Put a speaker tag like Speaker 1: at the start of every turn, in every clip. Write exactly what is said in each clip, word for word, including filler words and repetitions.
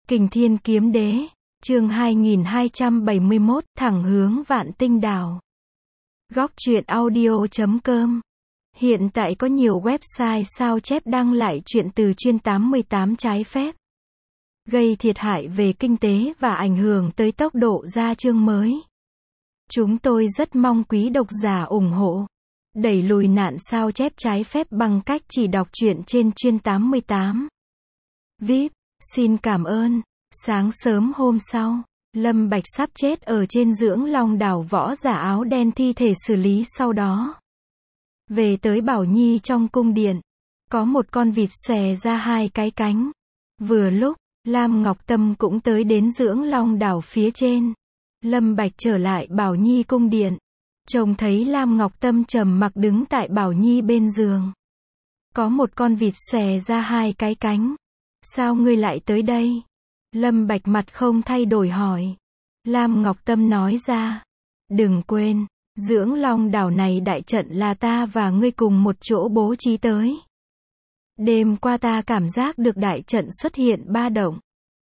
Speaker 1: Kình Thiên Kiếm Đế, chương hai nghìn hai trăm bảy mươi mốt, thẳng hướng Vạn Tinh Đảo. Góc truyện audio chấm com. Hiện tại có nhiều website sao chép đăng lại truyện từ chuyên tám mươi tám trái phép, gây thiệt hại về kinh tế và ảnh hưởng tới tốc độ ra chương mới. Chúng tôi rất mong quý độc giả ủng hộ, đẩy lùi nạn sao chép trái phép bằng cách chỉ đọc truyện trên chuyên tám mươi tám. vê i pê, xin cảm ơn. Sáng sớm hôm sau, Lâm Bạch sắp chết ở trên Dưỡng Long đảo, võ giả áo đen thi thể xử lý sau đó. Về tới Bảo Nhi trong cung điện, có một con vịt xòe ra hai cái cánh. Vừa lúc, Lam Ngọc Tâm cũng tới đến Dưỡng Long đảo phía trên. Lâm Bạch trở lại Bảo Nhi cung điện, trông thấy Lam Ngọc Tâm trầm mặc đứng tại Bảo Nhi bên giường. Có một con vịt xòe ra hai cái cánh. Sao ngươi lại tới đây? Lâm Bạch mặt không thay đổi hỏi. Lam Ngọc Tâm nói ra, đừng quên, Dưỡng Long đảo này đại trận là ta và ngươi cùng một chỗ bố trí tới. Đêm qua ta cảm giác được đại trận xuất hiện ba động,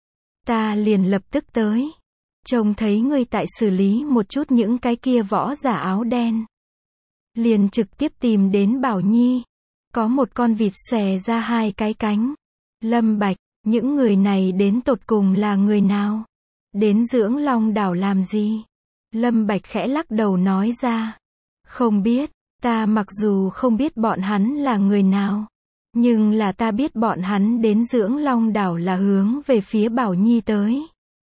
Speaker 1: ta liền lập tức tới. Trông thấy ngươi tại xử lý một chút những cái kia võ giả áo đen, liền trực tiếp tìm đến Bảo Nhi. Có một con vịt xòe ra hai cái cánh. Lâm Bạch, những người này đến tột cùng là người nào? Đến Dưỡng Long đảo làm gì? Lâm Bạch khẽ lắc đầu nói ra, không biết, ta mặc dù không biết bọn hắn là người nào, nhưng là ta biết bọn hắn đến Dưỡng Long đảo là hướng về phía Bảo Nhi tới.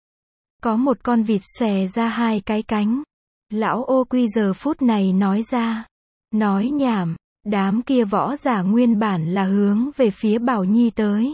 Speaker 1: Có một con vịt xòe ra hai cái cánh. Lão Ô Quy giờ phút này nói ra, nói nhảm, đám kia võ giả nguyên bản là hướng về phía Bảo Nhi tới.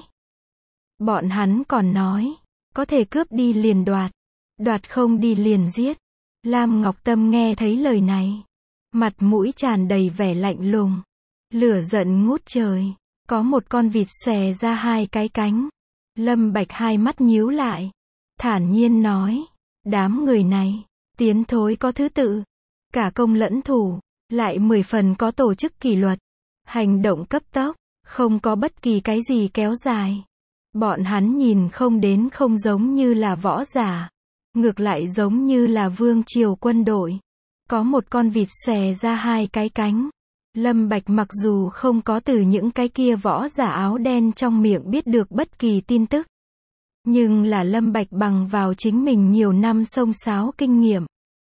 Speaker 1: Bọn hắn còn nói, có thể cướp đi liền đoạt, đoạt không đi liền giết. Lam Ngọc Tâm nghe thấy lời này, mặt mũi tràn đầy vẻ lạnh lùng, lửa giận ngút trời. Có một con vịt xòe ra hai cái cánh. Lâm Bạch hai mắt nhíu lại, thản nhiên nói, đám người này, tiến thối có thứ tự, cả công lẫn thủ, lại mười phần có tổ chức kỷ luật, hành động cấp tốc, không có bất kỳ cái gì kéo dài. Bọn hắn nhìn không đến không giống như là võ giả, ngược lại giống như là vương triều quân đội. Có một con vịt xòe ra hai cái cánh. Lâm Bạch mặc dù không có từ những cái kia võ giả áo đen trong miệng biết được bất kỳ tin tức, nhưng là Lâm Bạch bằng vào chính mình nhiều năm xông xáo kinh nghiệm,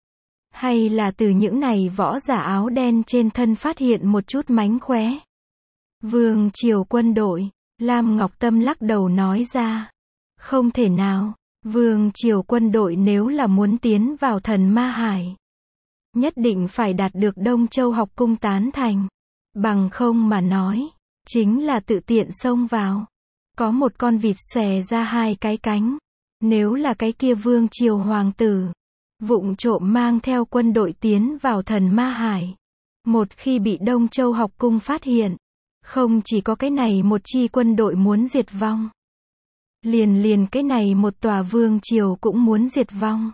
Speaker 1: hay là từ những này võ giả áo đen trên thân phát hiện một chút mánh khóe. Vương triều quân đội, Lam Ngọc Tâm lắc đầu nói ra, không thể nào, vương triều quân đội nếu là muốn tiến vào Thần Ma Hải, nhất định phải đạt được Đông Châu học cung tán thành, bằng không mà nói, chính là tự tiện xông vào. Có một con vịt xòe ra hai cái cánh. Nếu là cái kia vương triều hoàng tử, vụng trộm mang theo quân đội tiến vào Thần Ma Hải, một khi bị Đông Châu học cung phát hiện, không chỉ có cái này một chi quân đội muốn diệt vong, liền liền cái này một tòa vương triều cũng muốn diệt vong.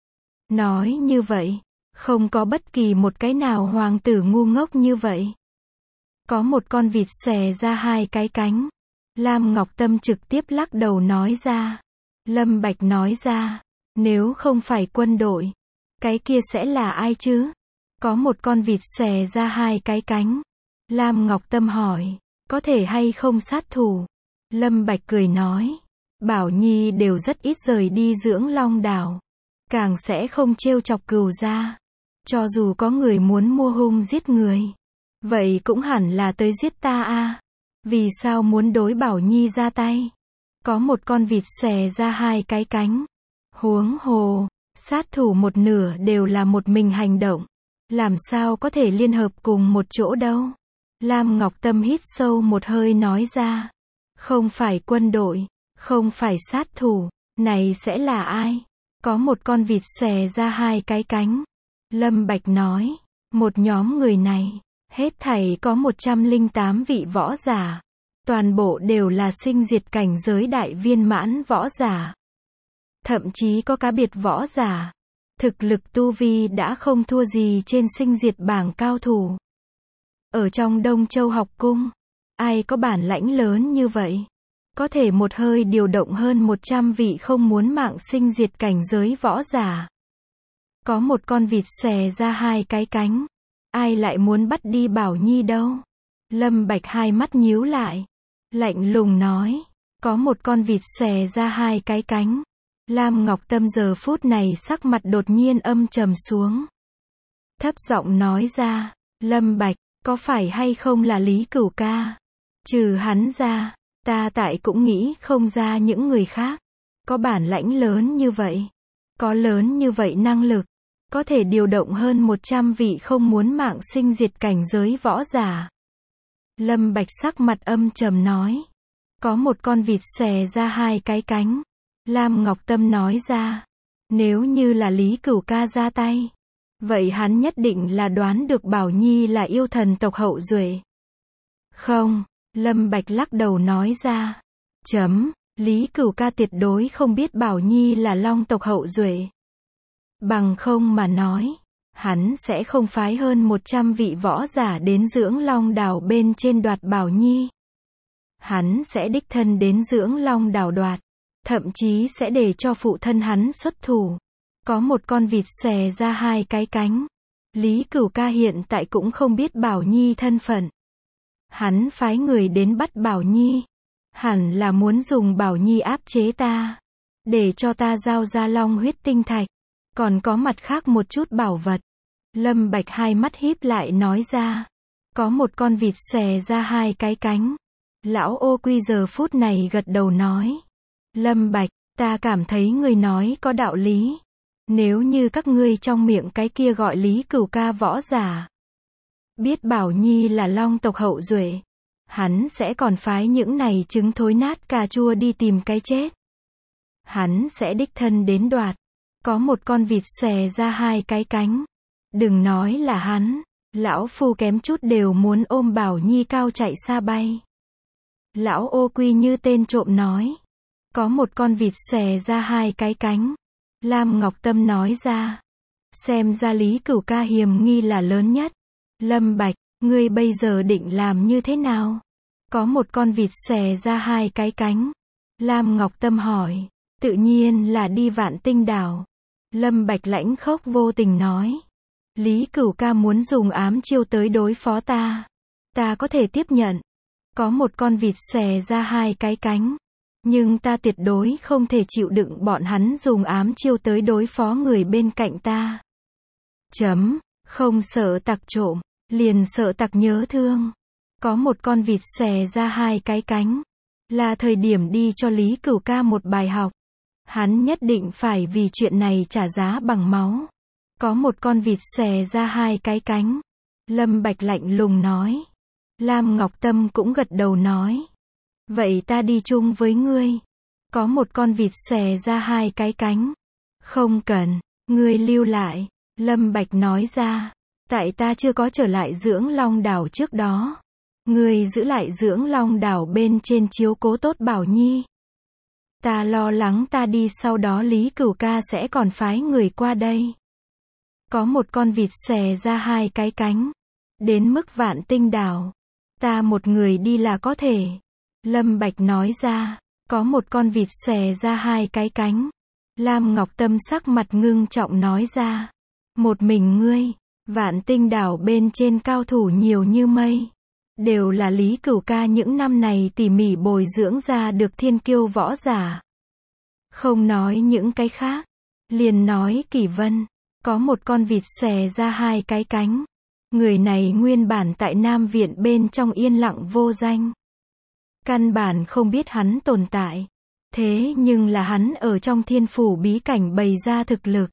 Speaker 1: Nói như vậy, không có bất kỳ một cái nào hoàng tử ngu ngốc như vậy. Có một con vịt xòe ra hai cái cánh. Lam Ngọc Tâm trực tiếp lắc đầu nói ra. Lâm Bạch nói ra, nếu không phải quân đội, cái kia sẽ là ai chứ? Có một con vịt xòe ra hai cái cánh. Lam Ngọc Tâm hỏi, có thể hay không sát thủ? Lâm Bạch cười nói, Bảo Nhi đều rất ít rời đi Dưỡng Long đảo, càng sẽ không trêu chọc cừu gia. Cho dù có người muốn mua hung giết người, vậy cũng hẳn là tới giết ta a. Vì sao muốn đối Bảo Nhi ra tay? Có một con vịt xòe ra hai cái cánh. Huống hồ, sát thủ một nửa đều là một mình hành động, làm sao có thể liên hợp cùng một chỗ đâu? Lam Ngọc Tâm hít sâu một hơi nói ra, không phải quân đội, không phải sát thủ, này sẽ là ai? Có một con vịt xòe ra hai cái cánh. Lâm Bạch nói, một nhóm người này, hết thảy có một trăm lẻ tám vị võ giả, toàn bộ đều là sinh diệt cảnh giới đại viên mãn võ giả. Thậm chí có cá biệt võ giả, thực lực tu vi đã không thua gì trên sinh diệt bảng cao thủ. Ở trong Đông Châu học cung, ai có bản lãnh lớn như vậy? có thể một hơi điều động hơn một trăm vị không muốn mạng sinh diệt cảnh giới võ giả. Có một con vịt xòe ra hai cái cánh. Ai lại muốn bắt đi Bảo Nhi đâu? Lâm Bạch hai mắt nhíu lại. Lạnh lùng nói. Có một con vịt xòe ra hai cái cánh. Lam Ngọc Tâm giờ phút này sắc mặt đột nhiên âm trầm xuống. Thấp giọng nói ra. Lâm Bạch, có phải hay không là Lý Cửu ca? Trừ hắn ra, ta tại cũng nghĩ không ra những người khác. Có bản lãnh lớn như vậy. Có lớn như vậy năng lực. Có thể điều động hơn một trăm vị không muốn mạng sinh diệt cảnh giới võ giả. Lâm Bạch sắc mặt âm trầm nói. Có một con vịt xòe ra hai cái cánh. Lam Ngọc Tâm nói ra. Nếu như là Lý Cửu ca ra tay. Vậy hắn nhất định là đoán được Bảo Nhi là yêu thần tộc hậu duệ. Không, Lâm Bạch lắc đầu nói ra. Chấm, Lý Cửu ca tuyệt đối không biết Bảo Nhi là Long tộc hậu duệ. Bằng không mà nói, hắn sẽ không phái hơn một trăm vị võ giả đến dưỡng Long đảo bên trên đoạt Bảo Nhi. Hắn sẽ đích thân đến dưỡng Long đảo đoạt, thậm chí sẽ để cho phụ thân hắn xuất thủ. Có một con vịt xòe ra hai cái cánh. Lý Cửu ca hiện tại cũng không biết Bảo Nhi thân phận. Hắn phái người đến bắt Bảo Nhi. Hẳn là muốn dùng Bảo Nhi áp chế ta. Để cho ta giao ra Long huyết tinh thạch. Còn có mặt khác một chút bảo vật. Lâm Bạch hai mắt híp lại nói ra. Có một con vịt xòe ra hai cái cánh. Lão Ô Quy giờ phút này gật đầu nói. Lâm Bạch, ta cảm thấy người nói có đạo lý. Nếu như các ngươi trong miệng cái kia gọi Lý Cửu ca võ giả. Biết Bảo Nhi là Long tộc hậu duệ. Hắn sẽ còn phái những này trứng thối nát cà chua đi tìm cái chết. Hắn sẽ đích thân đến đoạt. Có một con vịt xòe ra hai cái cánh. Đừng nói là hắn. Lão Phu kém chút đều muốn ôm Bảo Nhi cao chạy xa bay. Lão Ô Quy như tên trộm nói. Có một con vịt xòe ra hai cái cánh. Lam Ngọc Tâm nói ra. Xem ra Lý Cửu ca hiềm nghi là lớn nhất. Lâm Bạch, ngươi bây giờ định làm như thế nào? Có một con vịt xòe ra hai cái cánh. Lam Ngọc Tâm hỏi. Tự nhiên là đi Vạn Tinh đảo. Lâm Bạch lãnh khốc vô tình nói. Lý Cửu ca muốn dùng ám chiêu tới đối phó ta. Ta có thể tiếp nhận. Có một con vịt xòe ra hai cái cánh. Nhưng ta tuyệt đối không thể chịu đựng bọn hắn dùng ám chiêu tới đối phó người bên cạnh ta. Chấm, không sợ tặc trộm, liền sợ tặc nhớ thương. Có một con vịt xòe ra hai cái cánh. Là thời điểm đi cho Lý Cửu ca một bài học. Hắn nhất định phải vì chuyện này trả giá bằng máu. Có một con vịt xòe ra hai cái cánh. Lâm Bạch lạnh lùng nói. Lam Ngọc Tâm cũng gật đầu nói. Vậy ta đi chung với ngươi. Có một con vịt xòe ra hai cái cánh. Không cần, ngươi lưu lại. Lâm Bạch nói ra. Tại ta chưa có trở lại dưỡng Long đảo trước đó. Ngươi giữ lại dưỡng Long đảo bên trên chiếu cố tốt Bảo Nhi. Ta lo lắng ta đi sau đó Lý Cửu ca sẽ còn phái người qua đây. Có một con vịt xòe ra hai cái cánh. Đến mức Vạn Tinh đảo. Ta một người đi là có thể. Lâm Bạch nói ra. Có một con vịt xòe ra hai cái cánh. Lam Ngọc Tâm sắc mặt ngưng trọng nói ra. Một mình ngươi. Vạn Tinh đảo bên trên cao thủ nhiều như mây. Đều là Lý Cửu ca những năm này tỉ mỉ bồi dưỡng ra được thiên kiêu võ giả. Không nói những cái khác. Liền nói Kỷ Vân. Có một con vịt xòe ra hai cái cánh. Người này nguyên bản tại Nam Viện bên trong yên lặng vô danh. Căn bản không biết hắn tồn tại. Thế nhưng là hắn ở trong thiên phủ bí cảnh bày ra thực lực.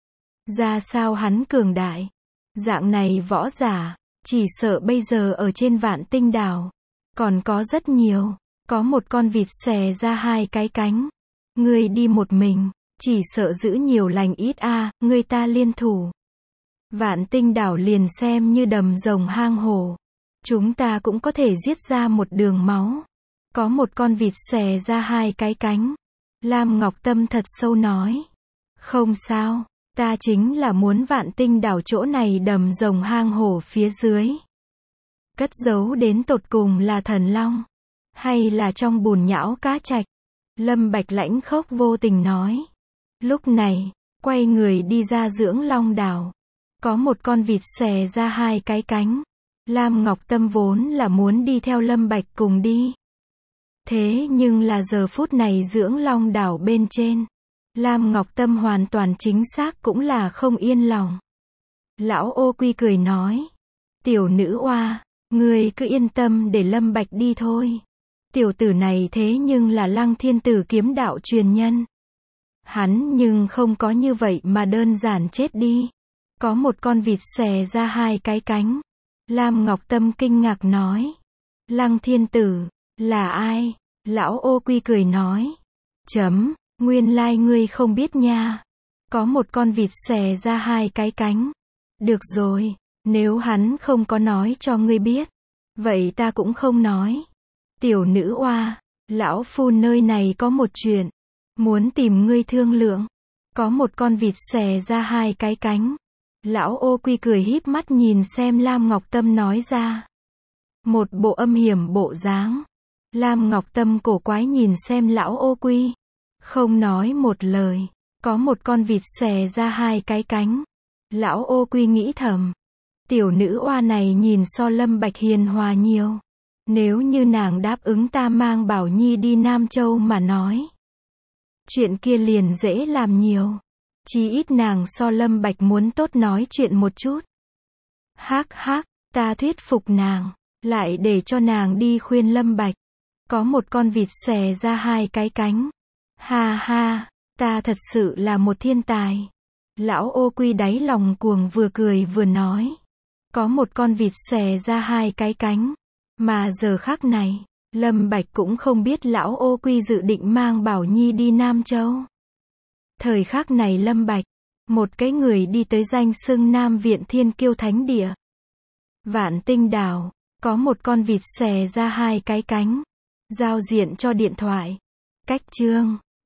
Speaker 1: Ra sao hắn cường đại. Dạng này võ giả. Chỉ sợ bây giờ ở trên Vạn Tinh đảo. Còn có rất nhiều. Có một con vịt xòe ra hai cái cánh. Ngươi đi một mình. Chỉ sợ giữ nhiều lành ít a, à, người ta liên thủ. Vạn Tinh đảo liền xem như đầm rồng hang hổ. Chúng ta cũng có thể giết ra một đường máu. Có một con vịt xòe ra hai cái cánh. Lam Ngọc Tâm thật sâu nói. Không sao, ta chính là muốn Vạn Tinh đảo chỗ này đầm rồng hang hổ phía dưới. Cất giấu đến tột cùng là thần long. Hay là trong bùn nhão cá trạch? Lâm Bạch lãnh khốc vô tình nói. Lúc này, quay người đi ra dưỡng long đảo. Có một con vịt xòe ra hai cái cánh. Lam Ngọc Tâm vốn là muốn đi theo Lâm Bạch cùng đi. Thế nhưng là giờ phút này dưỡng long đảo bên trên. Lam Ngọc Tâm hoàn toàn chính xác cũng là không yên lòng. Lão Ô Quy cười nói. Tiểu nữ oa, ngươi cứ yên tâm để Lâm Bạch đi thôi. Tiểu tử này thế nhưng là Lăng Thiên Tử kiếm đạo truyền nhân. Hắn nhưng không có như vậy mà đơn giản chết đi. Có một con vịt xòe ra hai cái cánh. Lam Ngọc Tâm kinh ngạc nói. Lăng Thiên Tử, là ai? Lão Ô Quy cười nói. Chấm, nguyên lai ngươi không biết nha. Có một con vịt xòe ra hai cái cánh. Được rồi, nếu hắn không có nói cho ngươi biết, vậy ta cũng không nói. Tiểu nữ oa, lão phu nơi này có một chuyện, muốn tìm ngươi thương lượng. Có một con vịt xòe ra hai cái cánh. Lão Ô Quy cười híp mắt nhìn xem Lam Ngọc Tâm nói ra. Một bộ âm hiểm bộ dáng. Lam Ngọc Tâm cổ quái nhìn xem lão Ô Quy. Không nói một lời. Có một con vịt xòe ra hai cái cánh. Lão Ô Quy nghĩ thầm. Tiểu nữ oa này nhìn so Lâm Bạch hiền hòa nhiều. Nếu như nàng đáp ứng ta mang Bảo Nhi đi Nam Châu mà nói. Chuyện kia liền dễ làm nhiều. Chí ít nàng so Lâm Bạch muốn tốt nói chuyện một chút. Hắc hắc, ta thuyết phục nàng. Lại để cho nàng đi khuyên Lâm Bạch. Có một con vịt xòe ra hai cái cánh. Ha ha, ta thật sự là một thiên tài. Lão Ô Quy đáy lòng cuồng vừa cười vừa nói. Có một con vịt xòe ra hai cái cánh. Mà giờ khắc này, Lâm Bạch cũng không biết lão Ô Quy dự định mang Bảo Nhi đi Nam Châu. Thời khắc này Lâm Bạch, một cái người đi tới danh xưng Nam Viện Thiên Kiêu Thánh Địa. Vạn Tinh Đảo, có một con vịt xòe ra hai cái cánh. Giao diện cho điện thoại. Cách chương